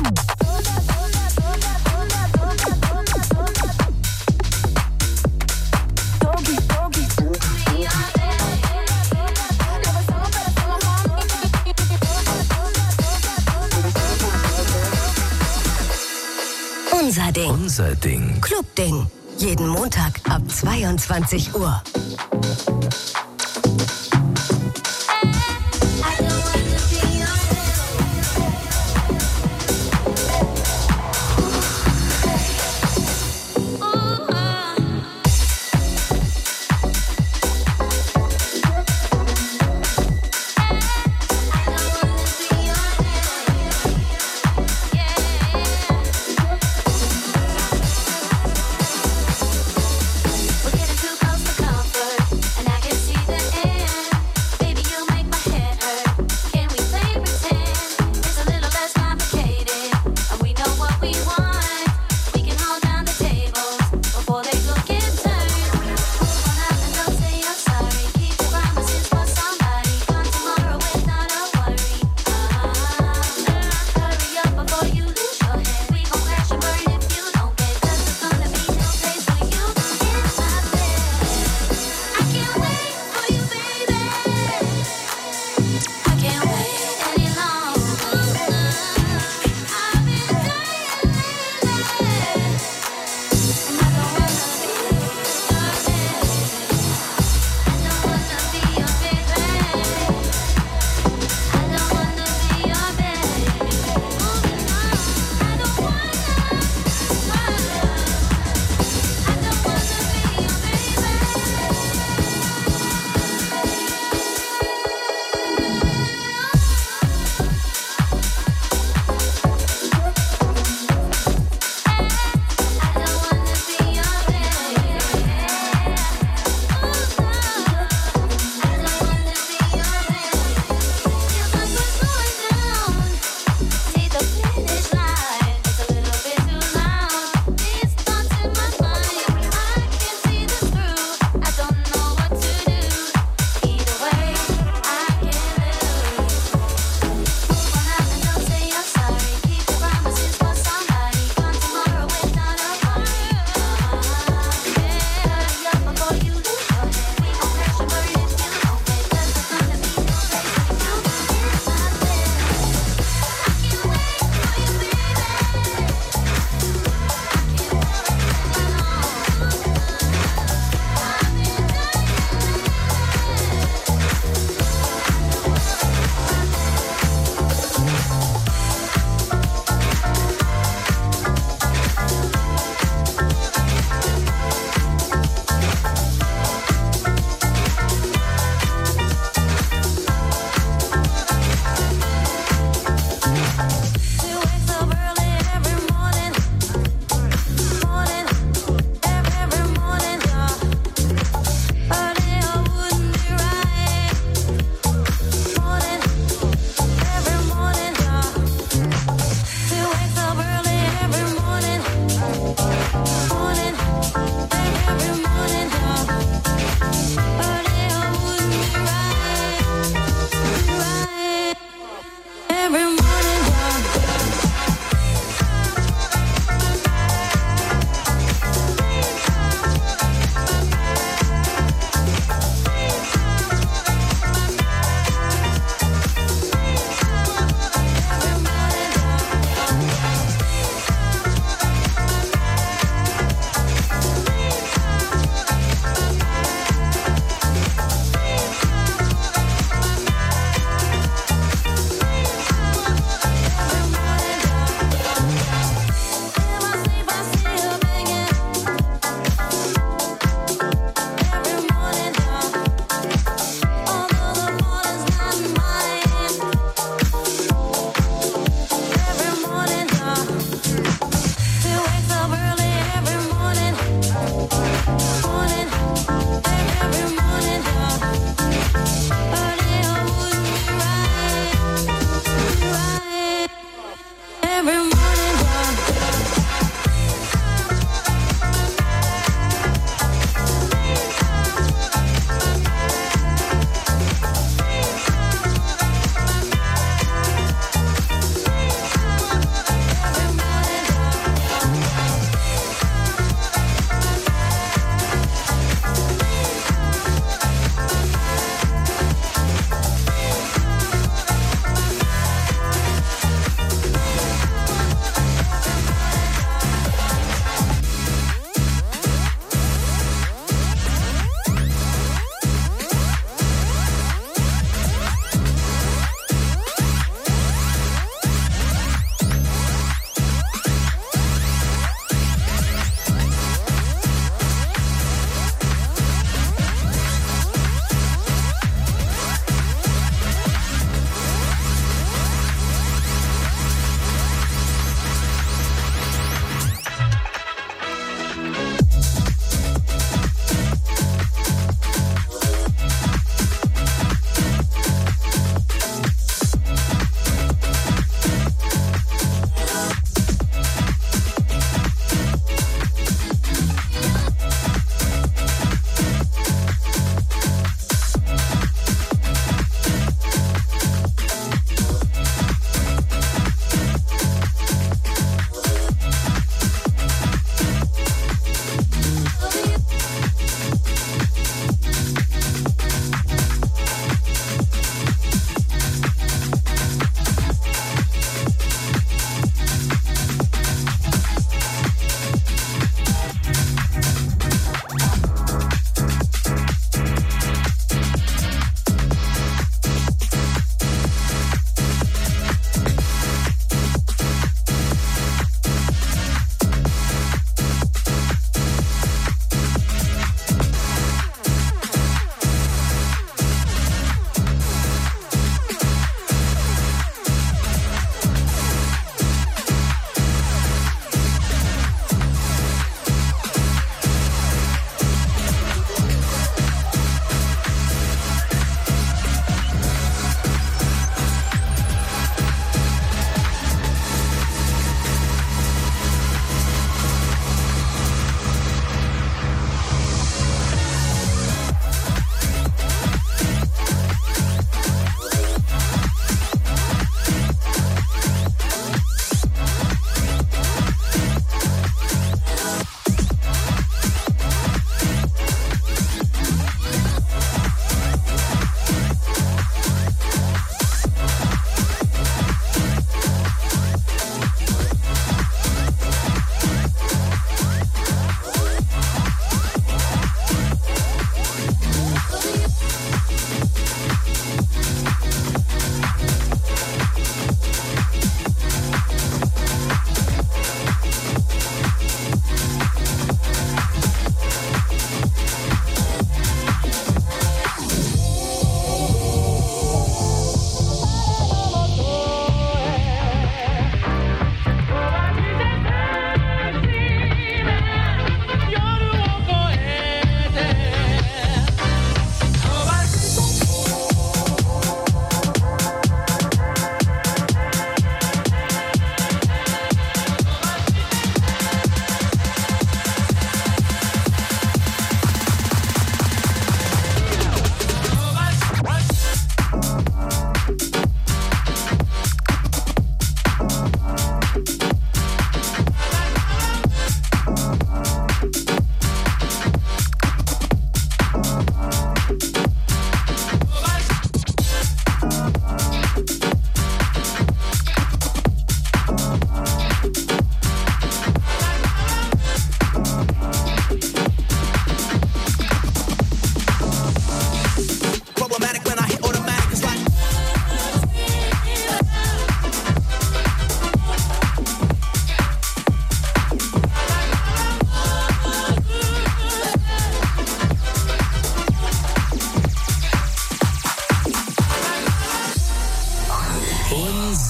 Toki, toki. Nos besamos pero somos homies. Unser Ding. Unser Ding. Clubding. Jeden Montag ab zweiundzwanzig Uhr. We're getting too close to comfort, and I can see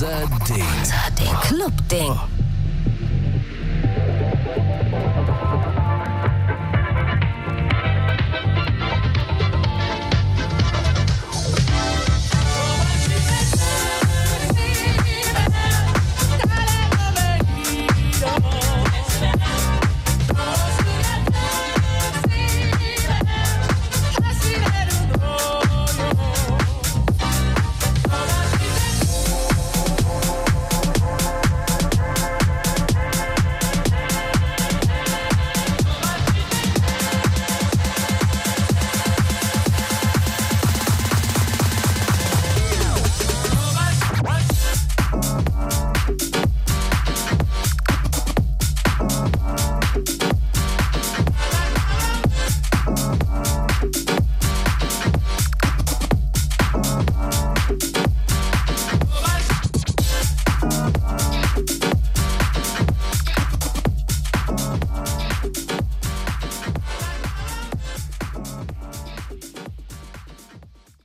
Unser Ding. Unser Ding. Club-Ding.